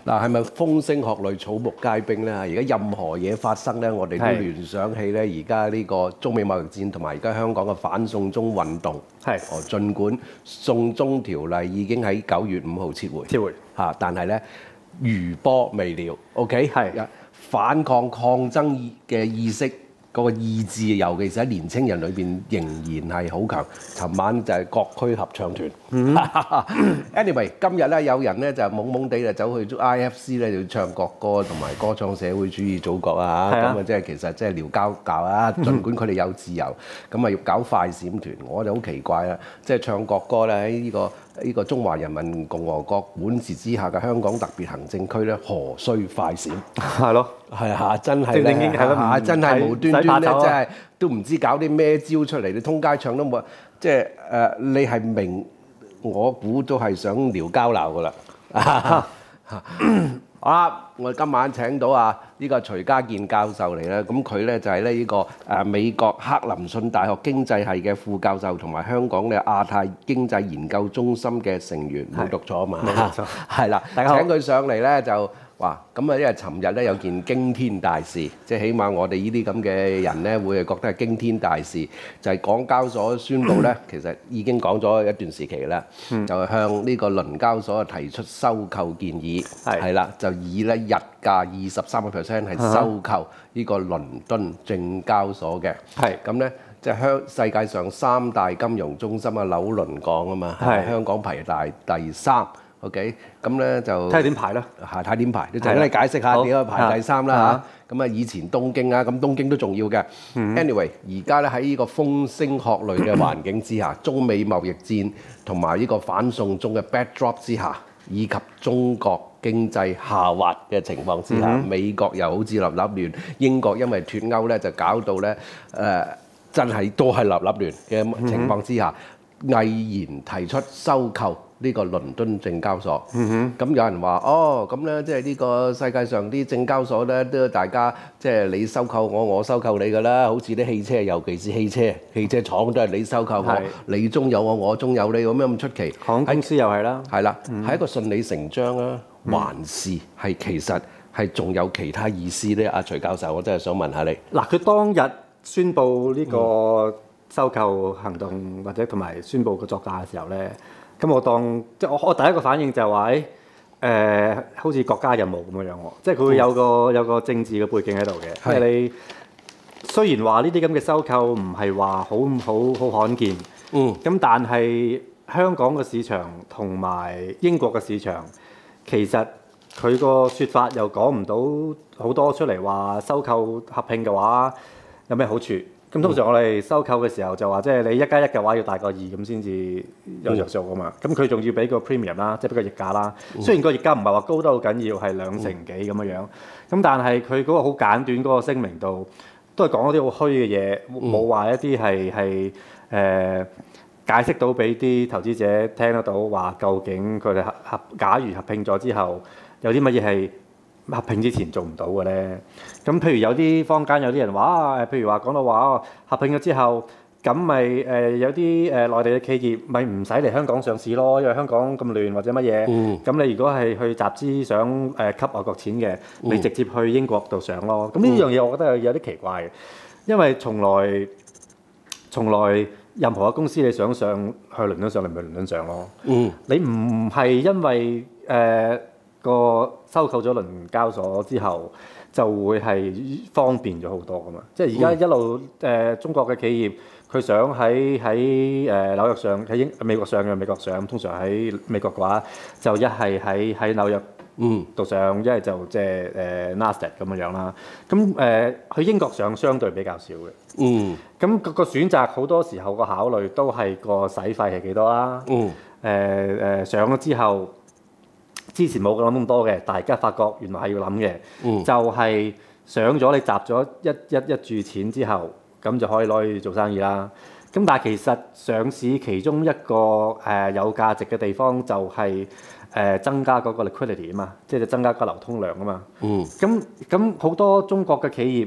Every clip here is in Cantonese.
嗱，係咪風聲鶴唳草木皆兵咧？而家任何嘢發生咧，我哋都聯想起咧，而家呢個中美貿易戰同埋而家香港嘅反送中運動。儘管送中條例已經喺9月5號撤回嚇，但係咧餘波未了。OK， 反抗抗爭嘅意識。嗰個意志，尤其是喺年青人裏邊，仍然係好強。尋晚就係各區合唱團。Anyway， 今日咧有人咧就懵懵地就走去 IFC 咧要唱國歌同埋歌唱社會主義祖國啊！咁啊即係其實即係撩交教啊！儘管佢哋有自由，咁啊要搞快閃團，我就好奇怪啦！即係唱國歌咧喺呢個中華人民共和國管治之下嘅香港特別行政區咧，何須快閃？係咯，係啊，真係咧，真係無端端咧，真係都唔知搞啲咩招出嚟，你通街唱都冇，即係你係明，我估都係想撩交鬧噶啦。我今晚請到呢個徐家健教授嚟咧，咁佢咧就係呢個美國克林遜大學經濟系嘅副教授，同埋香港嘅亞太經濟研究中心嘅成員，冇讀錯啊嘛，冇錯，係啦，請佢上嚟咧就哇，咁啊因為尋日咧有件驚天大事，即係起碼我哋呢啲咁嘅人咧會係覺得係驚天大事，就係港交所宣布咧，其實已經講咗一段時期啦，就係向呢個倫交所提出收購建議，係啦，就以咧日價23% 係收購呢個倫敦證交所嘅，咁咧即係世界上3大金融中心啊，紐倫港啊嘛，香港排第3。OK， 咁咧就睇下點排啦，睇點排，你就你解釋下點解排第3啦嚇。咁以前東京啊，咁東京都重要嘅。Anyway， 而家咧喺呢個風聲鶴唳嘅環境之下，中美貿易戰同埋呢個反送中嘅 backdrop 之下，以及中國經濟下滑嘅情況之下，美國又好似立立亂，英國因為脫歐咧就搞到咧真係都係立立亂嘅情況之下，毅然提出收購呢個倫敦證交所，咁有人話咁咧，即係呢個世界上啲證交所咧，都大家即係你收購我，我收購你㗎啦。好似啲汽車，尤其是汽車廠都係你收購我，你中有我，我中有你，咁樣咁出奇。航空公司又係啦，係啦，係一個順理成章啊，還是係其實係仲有其他意思咧？阿徐教授，我真係想問下你。 嗱，佢當日宣布呢個收購行動或者同埋宣布個作價嘅時候咧。咁我第一個反應就係話，好似國家任務咁樣喎，即係佢會有個政治嘅背景喺度嘅。即係你雖然話呢啲咁嘅收購唔係話好罕見，咁但係香港嘅市場同埋英國嘅市場，其實佢個説法又講唔到好多出嚟話收購合併嘅話有咩好處。咁通常我哋收購嘅時候就話，即係你1+1嘅話要大過2咁先至有着數噶嘛。咁佢仲要俾個 premium 啦，即係俾個溢價啦。雖然個溢價唔係話高得好緊要，係2成幾咁樣。咁但係佢嗰個好簡短嗰個聲明度，都係講一啲好虛嘅嘢，冇話一啲係解釋到俾啲投資者聽得到話，究竟佢哋假如合併咗之後，有啲乜嘢係合併之前做唔到嘅咧？咁譬如有啲坊間有啲人話譬如話講到話合併咗之後，咁咪有啲內地嘅企業咪唔使嚟香港上市咯，因為香港咁亂或者乜嘢。咁你如果係去集資想吸外國錢嘅，你直接去英國度上咯。咁呢樣嘢我覺得有啲奇怪嘅，因為從來任何嘅公司你想上去倫敦上，你咪倫敦上咯。你唔係因為個收購咗倫交所之後，就會係方便咗好多噶嘛。即係而家一路中國嘅企業，佢想喺紐約上，喺美國上嘅美國上，通常喺美國嘅話，就一係喺紐約度上，一係就即係Nasdaq 咁樣啦。咁去英國上相對比較少嘅。咁個選擇好多時候個考慮都係個使費係幾多啦。上咗之後。之前冇諗咁多嘅，大家發覺原來係要諗嘅，就係上咗你集咗一注錢之後，咁就可以攞去做生意啦。咁但係其實上市其中一個有價值嘅地方就係增加嗰個 liquidity 啊嘛，即係增加個流通量啊嘛。咁好多中國嘅企業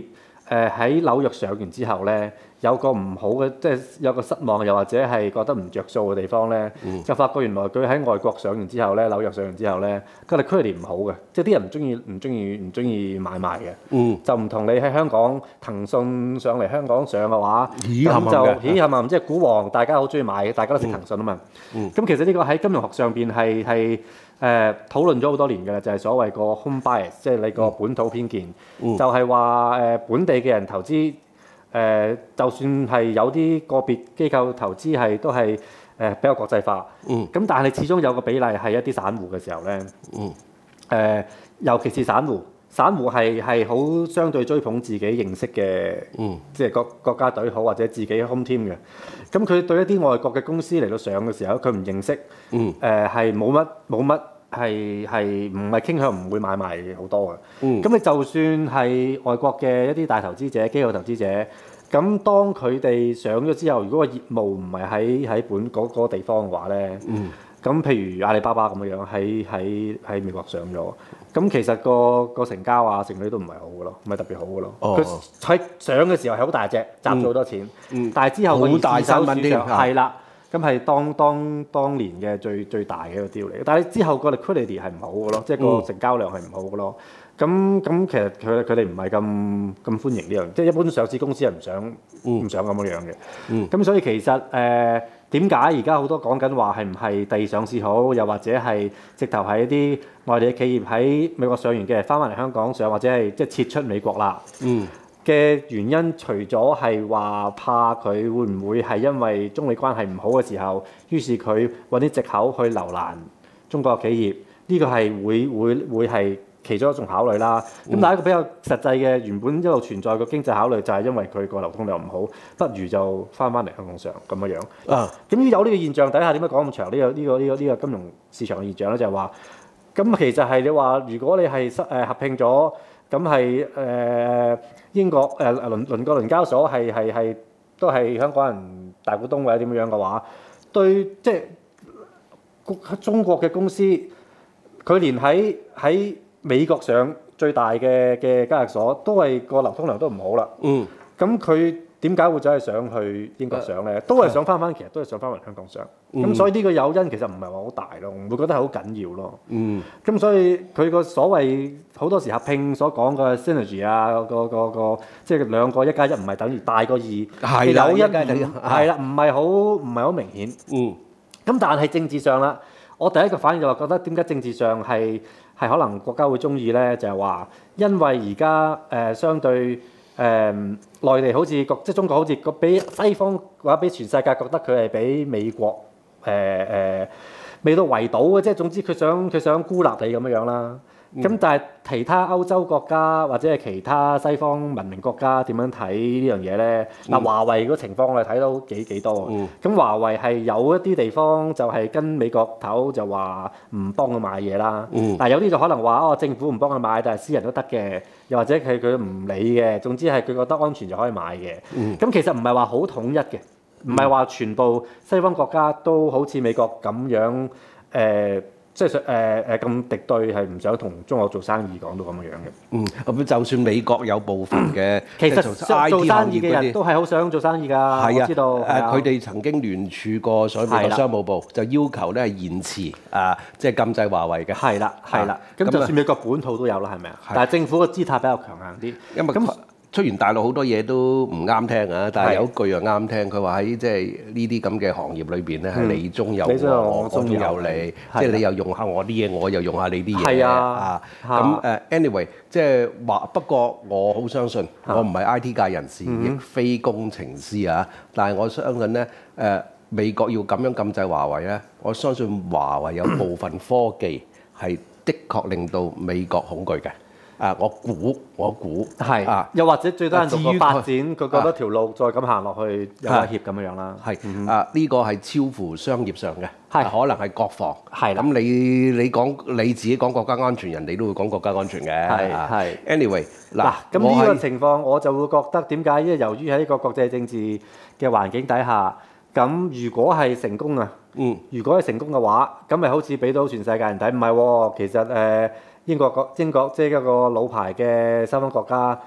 喺紐約上完之後咧，有個唔好嘅，即係有個失望，又或者係覺得唔着數嘅地方咧，就發覺原來佢喺外國上完之後咧，紐約上完之後咧，個 liquidity 唔好嘅，即係啲人唔中意買賣嘅，就唔同你喺香港騰訊上嚟香港上嘅話，咁就係嘛，即係股王，大家好中意買，大家都識騰訊啊嘛。咁其實呢個喺金融學上邊係討論咗好多年嘅，就係所謂個 home bias， 即係你個本土偏見，就係話本地嘅人投資。就算係有啲個別機構投資係都係比較國際化，咁但係始終有個比例係一啲散戶嘅時候咧，尤其是散戶係好相對追捧自己認識嘅，即係國家隊好或者自己 home team 嘅，咁佢對一啲外國嘅公司嚟到上嘅時候，佢唔認識，係冇乜。係唔係傾向唔會買賣好多嘅？咁你就算係外國嘅一啲大投資者、機構投資者，咁當佢哋上咗之後，如果個業務唔係喺本嗰個地方嘅話咧，咁譬如阿里巴巴咁樣喺美國上咗，咁其實個成交啊、成率都唔係好嘅咯，唔係特別好嘅咯。佢喺上嘅時候係好大隻，集咗好多錢，但係之後個好大新聞添， 係啦。咁係當年嘅最大嘅一個 deal 嚟嘅，但係之後個 liquidity 係唔好嘅咯，即係個成交量係唔好嘅咯。咁其實佢哋唔係咁歡迎呢樣，即係一般上市公司係唔想咁樣嘅。咁所以其實點解而家好多講緊話係唔係第二上市好，又或者係直頭係一啲外地嘅企業喺美國上完嘅翻嚟香港上，或者係即係撤出美國啦。嘅原因，除咗係話怕佢會唔會係因為中美關係唔好嘅時候，於是佢揾啲藉口去留難中國企業，呢個係會係其中一種考慮啦。咁但係一個比較實際嘅，原本一路存在嘅經濟考慮就係因為佢個流通量唔好，不如就翻嚟香港上咁樣。咁有呢個現象底下，點解講咁長？呢個金融市場嘅現象咧，就係話，咁其實係你話，如果你係合併咗。咁係英國鄰個倫交所係都係香港人大股東或者點樣嘅話，對即係中國嘅公司，佢連喺美國上最大嘅交易所都係個流通量都唔好啦。咁佢點解會走去上去英國上咧？都係想翻，其實都係想翻嚟香港上。咁所以呢個誘因其實唔係話好大咯，唔會覺得係好緊要咯。咁所以佢個所謂好多時合併所講嘅 synergy 啊，個即係兩個1+1唔係等於大過2，係誘因係啦，唔係好明顯。咁但係政治上啦，我第一個反應就係覺得點解政治上係可能國家會中意咧？就係話因為而家相對。內地好似即係中國好似俾西方或者俾全世界覺得佢係俾美國未到圍堵嘅，即係總之佢想孤立你咁樣啦。咁但係其他歐洲國家或者係其他西方文明國家點樣睇呢樣嘢咧？華為個情況我哋睇到幾多。咁華為係有一啲地方就係跟美國頭就話唔幫佢買嘢啦。但係有啲就可能話政府唔幫佢買，但係私人都得嘅，又或者佢唔理嘅。總之係佢覺得安全就可以買嘅。咁其實唔係話好統一嘅，唔係話全部西方國家都好似美國咁樣即係咁敵對，係唔想同中國做生意，講到咁樣嘅。 咁就算美國有部分嘅， 其實做生意嘅人都係好想做生意㗎。我知道。 佢哋曾經聯署過所謂美國商務部，就要求咧延遲即係禁制華為嘅。 係啦。咁就算美國本土都有啦，係咪啊？但係政府個姿態比較強硬啲。 因為出完大陸好多嘢都唔啱聽啊，但係有一句又啱聽，佢話喺即係呢啲咁嘅行業裏邊咧，係你中有我，我中有你，即係你又用下我啲嘢，我又用下你啲嘢。咁anyway，即係話不過我好相信，我唔係 IT 界人士，亦非工程師啊，但係我相信咧美國要咁樣禁制華為咧，我相信華為有部分科技係的確令到美國恐懼嘅。我估係又或者最多人做個發展，佢覺得條路再咁行落去有威脅咁樣啦。 呢個係超乎商業上嘅，可能係國防。咁你自己講國家安全，人哋都會講國家安全嘅。Anyway 咁呢個情況我就會覺得點解？因為由於喺呢個國際政治嘅環境底下，咁如果係成功啊，如果係成功嘅話，咁咪好似俾到全世界人睇，唔係喎，其實英國即係一個老牌嘅西方國家，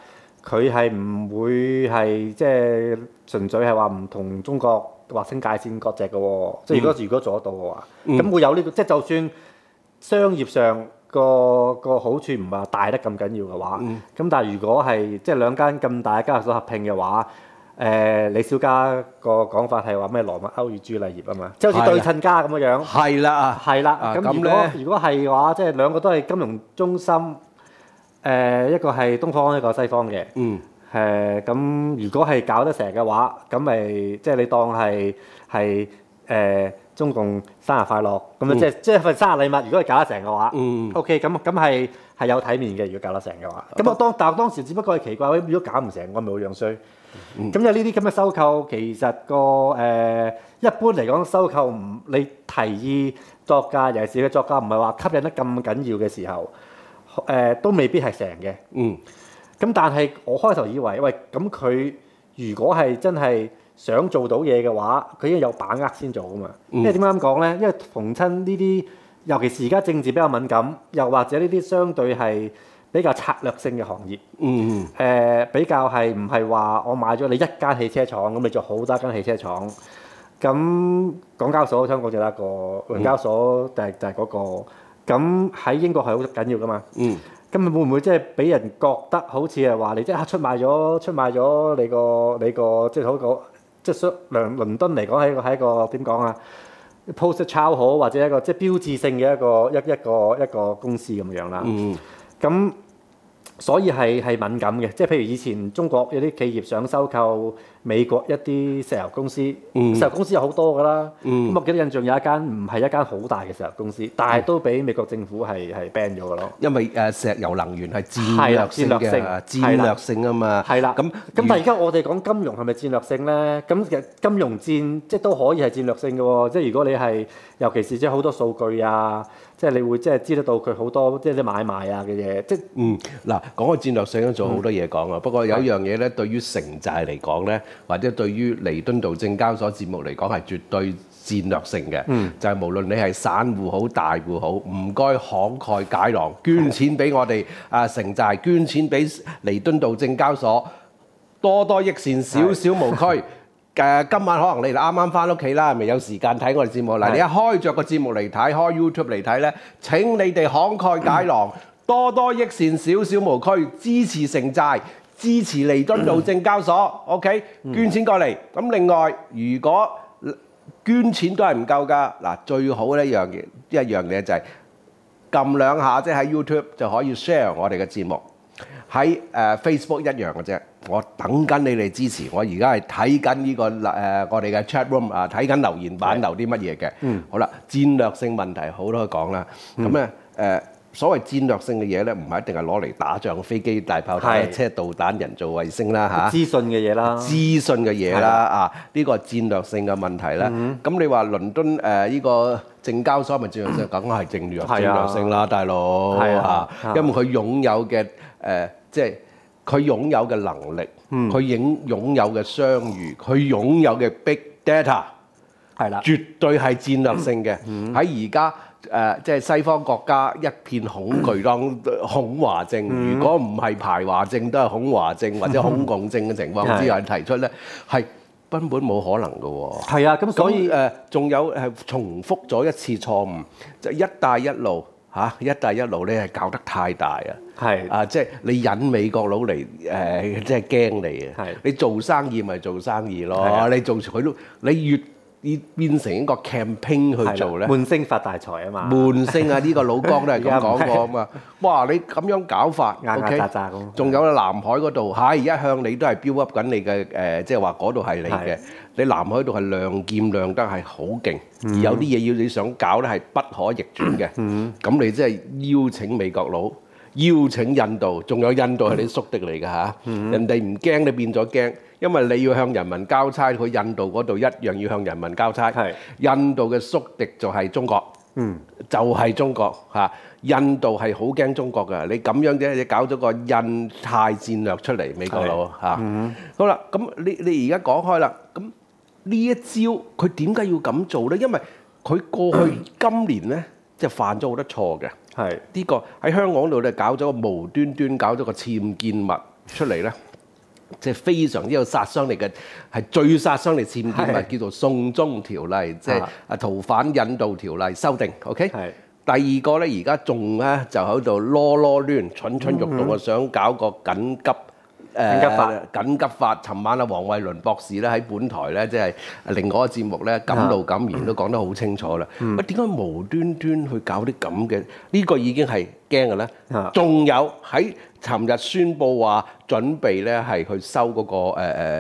佢係唔會係即係純粹係話唔同中國劃清界線割席嘅喎。即係如果做得到嘅話，咁會有呢個即係就算商業上個好處唔係話大得咁緊要嘅話，咁但係如果係即係兩間咁大嘅交易所合併嘅話，李小加個講法係話咩羅密歐與朱麗葉啊嘛，即係好似對稱家咁嘅樣。 係啦， 係啦，咁如果係嘅話，即係兩個都係金融中心，一個係東方，一個西方嘅。咁如果係搞得成嘅話，咁咪即係你當係中共生日快樂咁樣，即係份生日禮物。如果係搞得成嘅話，OK，咁係有體面嘅。如果搞得成嘅話，咁但係當時只不過係奇怪，如果搞唔成，我咪好樣衰。咁有呢啲咁嘅收購，其實一般嚟講收購你提議作價，尤其是嘅作價唔係話吸引得咁緊要嘅時候，都未必係成嘅。咁但係我開頭以為，喂，咁佢如果係真係想做到嘢嘅話，佢應該有把握先做啊嘛。因為點解咁講咧？因為逢親呢啲，尤其是而家政治比較敏感，又或者呢啲相對係比較策略性嘅行業，比較係唔係話我買咗你一間汽車廠，咁你做好多間汽車廠。咁港交所香港就得一個，倫交所就係嗰個。咁喺英國係好緊要噶嘛。咁會唔會即係俾人覺得好似係話你即係出賣咗你個即係嗰個即係倫敦嚟講係一個點講啊 poster child 好，或者一個即係標誌性嘅一個公司咁樣啦。咁所以係敏感嘅，即係譬如以前中國有啲企業想收購美國一啲石油公司，石油公司有好多㗎啦。咁我記得印象有一間唔係一間好大嘅石油公司，但係都俾美國政府係 ban 咗㗎咯。 因為石油能源係戰略性嘅，戰略性啊嘛。係啦。咁但係而家我哋講金融係咪戰略性咧？咁其實金融戰即係都可以係戰略性嘅喎。即係如果你係尤其是即係好多數據啊。即係你會即係知得到佢好多即係啲買賣啊嘅嘢，即係嗱講個戰略性都仲有好多嘢講啊。不過有一樣嘢咧，對於城寨嚟講咧，或者對於彌敦道證交所節目嚟講係絕對戰略性嘅。就係無論你係散戶好大戶好，唔該慷慨解囊，捐錢俾我哋城寨，捐錢俾彌敦道證交所，多益善，少無拘。今晚可能你哋啱啱翻屋企啦，未有時間睇我哋節目。嗱，你一開着個節目嚟睇，開 YouTube 嚟睇咧，請你哋慷慨解囊，多益善，少無拘，支持城寨，支持彌敦道證交所。OK， 捐錢過嚟。咁另外，如果捐錢都係唔夠㗎，嗱最好一樣嘢就係撳兩下，即係喺 YouTube 就可以 share 我哋嘅節目。喺Facebook 一樣嘅啫，我等緊你哋支持。我而家係睇緊呢個我哋嘅 chat room 睇緊留言板留啲乜嘢嘅。好啦，戰略性問題好多講啦。咁咧所謂戰略性嘅嘢咧，唔係一定係攞嚟打仗、飛機、大炮、坦克車、導彈、人造衛星啦嚇。 資訊嘅嘢啦， 資訊嘅嘢啦呢個係戰略性嘅問題啦。咁你話倫敦呢個證交所係咪戰略性？梗係戰略性啦，大佬嚇。因為佢擁有嘅即係佢擁有嘅能力，佢擁有嘅商譽，佢擁有嘅 big data， 係啦，絕對係戰略性嘅。喺而家即係西方國家一片恐懼當恐華症，如果唔係排華症，都係恐華症或者恐共症嘅情況之下提出咧，係根本冇可能嘅喎。係啊，咁所以仲有係重複咗一次錯誤，就一帶一路。一帶一路咧係搞得太大啊！即係你引美國佬嚟即係驚你啊！你做生意咪做生意咯，你做佢都你越變成一個 campaign 去做咧，悶聲發大財啊嘛！悶聲啊！呢個老江都係咁講過啊嘛！哇！你咁樣搞法 ，OK？ 仲有南海嗰度一向你都係 build up 緊你嘅即係話嗰度係你嘅。你南海度係亮劍亮得係好勁，而有啲嘢要你想搞咧係不可逆轉嘅。咁你即係邀請美國佬，邀請印度，仲有印度係你宿敵嚟㗎嚇。人哋唔驚，你變咗驚，因為你要向人民交差，佢印度嗰度一樣要向人民交差。印度嘅宿敵就係中國，就係中國嚇。印度係好驚中國㗎，你咁樣啫，你搞咗個印太戰略出嚟，美國佬嚇。好啦，咁你而家講開啦，咁。呢一招佢點解要咁做呢？因為佢過去今年呢，即係犯咗好多錯嘅。呢個喺香港度咧搞咗個無端端搞咗個僭建物出嚟呢， 即係非常之有殺傷力嘅，係最殺傷力僭建物，叫做送中條例，即係逃犯引渡條例修訂。OK。第二個咧，而家仲咧就喺度囉攣、蠢蠢欲動啊，想搞個緊急法。尋晚啊，黃慧倫博士咧喺本台咧，即係另外一個節目咧，敢怒敢言都講得好清楚啦。點解無端端去搞啲咁嘅？呢個已經係驚嘅咧。仲有喺尋日宣佈話準備咧係去收嗰個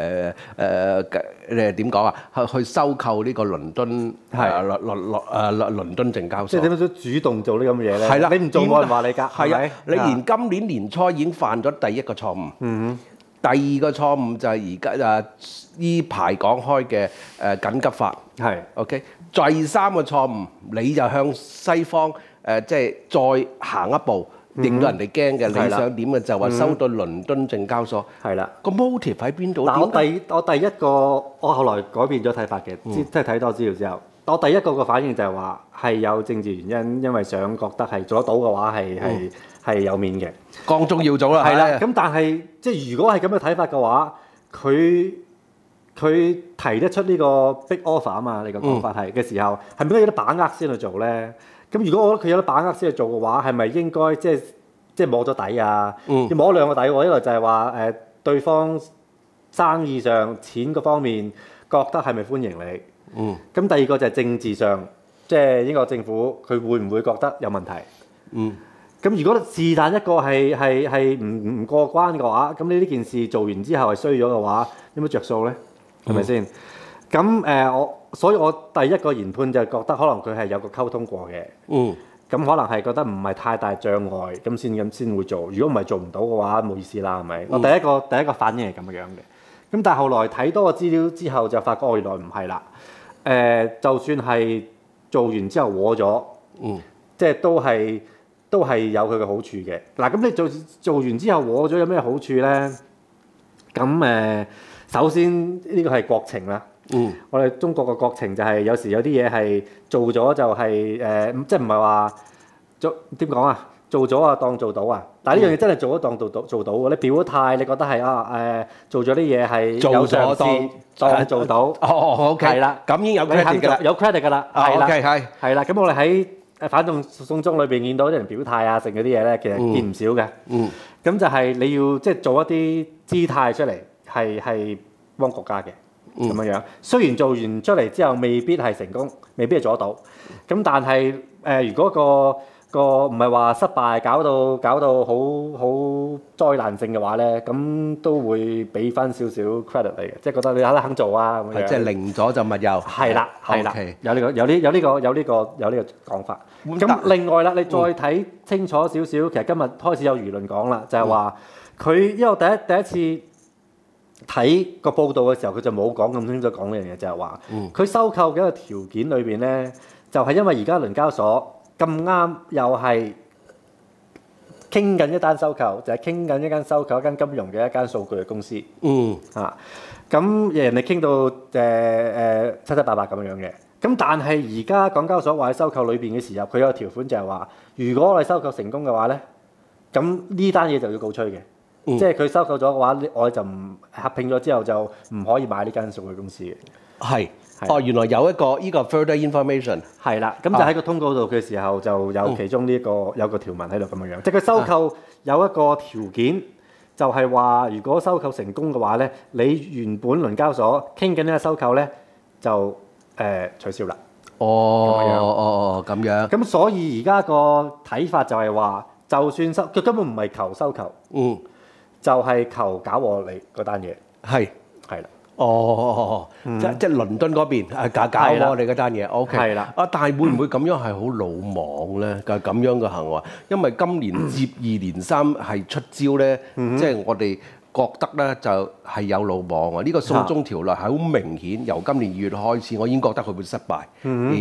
點講啊？去收購呢個倫敦倫敦證交所。 即係點樣主動做呢咁嘅嘢咧？ 係啦， 你唔做冇人話你㗎。 係啊，你連今年年初已經犯咗第一個錯誤。第二個錯誤就係而家呢排講開嘅緊急法。OK。第三個錯誤，你就向西方即係再行一步。令到人哋驚嘅，你想點嘅就話收到倫敦證交所。係啦，個 motive 喺邊度？ 我第一個，我後來改變咗睇法嘅，即係睇多資料之後，我第一個反應就係話係有政治原因，因為想覺得係做得到嘅話係有面嘅， 光宗耀祖啦。 係啦，咁但係即係如果係咁嘅睇法嘅話，佢提得出呢個 big offer 啊嘛，你個講法係嘅時候，係咪應該有得把握先去做咧？咁如果我覺得佢有得把握先去做嘅話，係咪應該即係摸咗底啊？要摸兩個底喎，一個就係話對方生意上錢嗰方面覺得係咪歡迎你？咁第二個就係政治上，即係英國政府佢會唔會覺得有問題？咁如果是但一個係唔過關嘅話，咁你呢件事做完之後係衰咗嘅話，有冇着數咧？係咪先？咁所以我第一個研判就覺得可能佢係有個溝通過嘅。咁可能係覺得唔係太大障礙，咁先會做。如果唔係做唔到嘅話，冇意思啦，係咪？我第一個反應係咁樣嘅。咁但係後來睇多個資料之後，就發覺原來唔係啦。就算係做完之後和咗，即係都係有佢嘅好處嘅。嗱，咁你做完之後和咗有咩好處咧？咁首先呢個係國情啦。我哋中國嘅國情就係有時有啲嘢係做咗就係即係唔係話點講啊？做咗啊當做到啊！但係呢樣嘢真係做咗當做到嘅。你表咗態，你覺得係做咗啲嘢係有嘗試當做到。 OK。係啦，咁已經有 credit 㗎啦， 有 credit 㗎啦。係啦，係啦。咁我哋喺反動送中裏邊見到啲人表態啊，剩嗰啲嘢咧，其實見唔少嘅。咁就係你要即係做一啲姿態出嚟，係幫國家嘅。咁樣，雖然做完出嚟之後未必係成功，未必係做得到。咁但係如果個唔係話失敗，搞到好災難性嘅話咧，咁都會俾翻少少 credit 你嘅，即係覺得你肯做啊咁樣。 即係零咗就勿憂。係啦， 有呢個講法。咁另外啦，你再睇清楚少少，其實今日開始有輿論講啦，就係話佢因為第一次睇個報道嘅時候，佢就冇講咁清楚講呢樣嘢，就係話佢收購嘅一個條件裏邊咧，就係因為而家倫交所咁啱又係傾緊一單收購，就係傾緊一間收購一間金融嘅一間數據嘅公司。咁人哋傾到七七八八咁樣嘅。咁但係而家港交所話喺收購裏邊嘅時候，佢有個條款就係話，如果我哋收購成功嘅話咧，咁呢單嘢就要告吹嘅。即係佢收購咗嘅話，我哋就唔合併咗之後就唔可以買呢間數據公司嘅。 原來有一個呢個 further information。係啦， 咁就喺個通告度嘅時候就有其中呢有個條文喺度咁樣。即係佢收購有一個條件，就係話如果收購成功嘅話咧，你原本倫交所傾緊呢個收購咧就取消啦。 咁樣。 咁所以而家個睇法就係話，就算佢根本唔係求收購。就係求搞和你嗰單嘢，係啦， 即係倫敦嗰邊搞和你嗰單嘢 ，OK，係啦。但係會唔會咁樣係好魯莽咧？咁樣嘅行為，因為今年接二連三係出招咧，即係我哋覺得咧就係有魯莽啊！呢個送中條例係好明顯，由今年2月開始，我已經覺得佢會失敗。而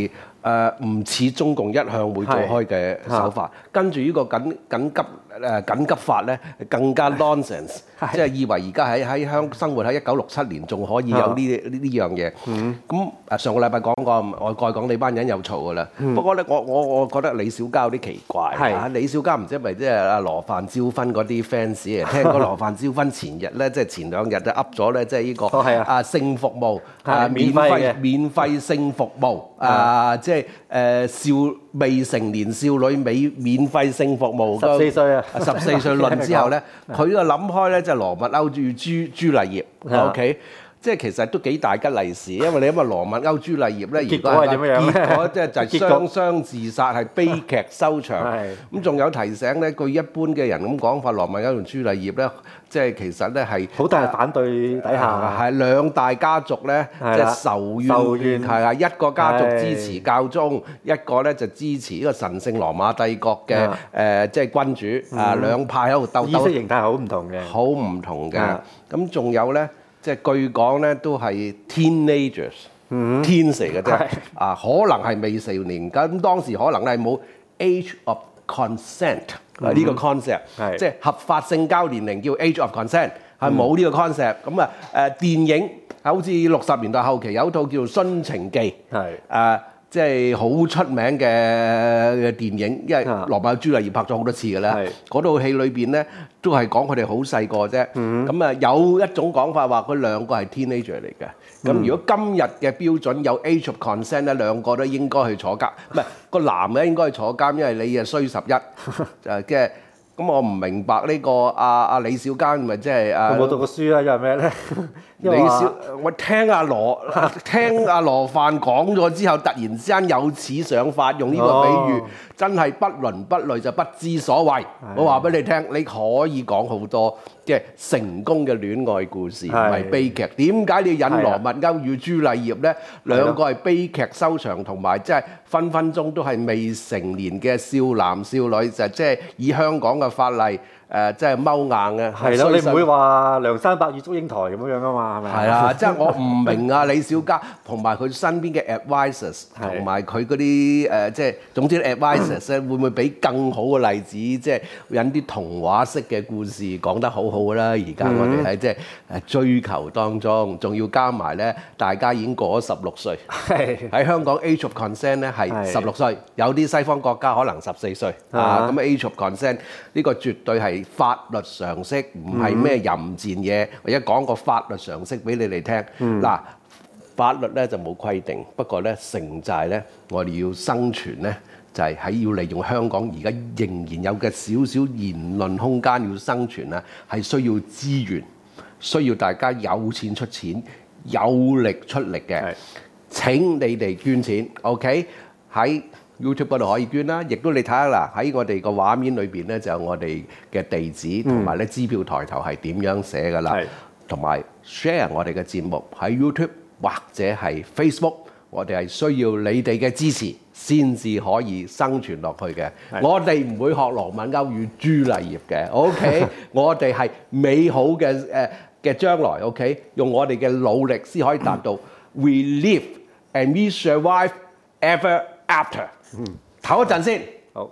唔似中共一向會做開嘅手法，跟住呢個緊急法咧更加 nonsense，即係以為而家喺生活喺1967年仲可以有呢樣嘢。咁上個禮拜講過，我再講你班人又嘈㗎啦。不過咧，我覺得李小加有啲奇怪嚇。李小加唔知係咪即係阿羅范椒芬嗰啲 fans 嚟？聽講羅范椒芬前日咧，即係前2日就噏咗咧，即係呢個性服務免費性服務即係未成年少女免費性服務 14歲啊 ，14歲論之後咧，佢就諗開咧，就係羅密歐與朱麗葉 ，OK， 即係其實都幾大吉利是，因為你諗下羅密歐朱麗葉咧， 結果係點樣？ 結果即係就係雙自殺，係悲劇收場。咁仲有提醒咧，據一般嘅人咁講法，羅密歐同朱麗葉咧，即係其實咧係好大反對底下， 係兩大家族咧，即係仇怨係啊，一個家族支持教宗，一個咧就支持呢個神聖羅馬帝國嘅即係君主啊，兩派喺度鬥。 意識形態好唔同嘅， 好唔同嘅。咁仲有咧，即係據講咧都係 teenagers，天蛇嘅啫，可能係未成年。咁當時可能係冇 age of consent 呢個 concept，即係合法性交年齡叫 age of consent，係冇呢個 concept。咁電影好似60年代後期有一套叫做《殉情記》，即係好出名嘅電影，因為羅密歐朱麗葉拍咗好多次㗎啦。嗰套戲裏邊咧都係講佢哋好細個啫。咁有一種講法話佢兩個係 teenager 嚟嘅。咁如果今日嘅標準有 age of consent 咧，兩個都應該去坐監。唔係個男嘅應該去坐監，因為你衰11，即係。咁我唔明白呢個阿李小加咪即係佢冇讀過書啊？因為咩咧？ 我聽阿羅范講咗之後，突然之間有此想法，用呢個比喻，真係不倫不類就不知所謂。我話俾你聽，你可以講好多即係成功嘅戀愛故事，唔係悲劇。點解你要引羅密歐與朱麗葉咧？兩個係悲劇收場，同埋即係分分鐘都係未成年嘅少男少女，就即係以香港嘅法例。即係踎硬嘅， 係咯，你唔會話梁山伯與祝英台咁樣噶嘛，係咪？ 係啊，即係我唔明啊，李小加同埋佢身邊嘅 advisors， 同埋佢嗰啲即係總之 advisors 咧，會唔會俾更好嘅例子，即係引啲童話式嘅故事講得好好㗎啦？而家我哋喺即係追求當中，仲要加埋咧，大家已經過咗16歲，喺香港 age of consent 咧係16歲，有啲西方國家可能14歲啊。咁 age of consent 呢個絕對係法律常識，唔係咩淫賤嘢。或者講個法律常識俾你哋聽。嗱，法律咧就冇規定，不過咧城寨咧，我哋要生存咧，就係喺要利用香港而家仍然有嘅少少言論空間要生存啊，係需要資源，需要大家有錢出錢，有力出力嘅。請你哋捐錢 ，OK？ 喺YouTube 嗰度可以捐啦，亦都你睇下啦，喺我哋個畫面裏邊咧就有我哋嘅地址同埋咧支票抬頭係點樣寫㗎啦，同埋 share 我哋嘅節目喺 YouTube 或者係 Facebook， 我哋係需要你哋嘅支持先至可以生存落去嘅。我哋唔會學羅密歐與朱麗葉嘅 ，OK？ 我哋係美好嘅將來 ，OK？ 用我哋嘅努力先可以達到 We live and we survive ever after。唞一陣先。 好。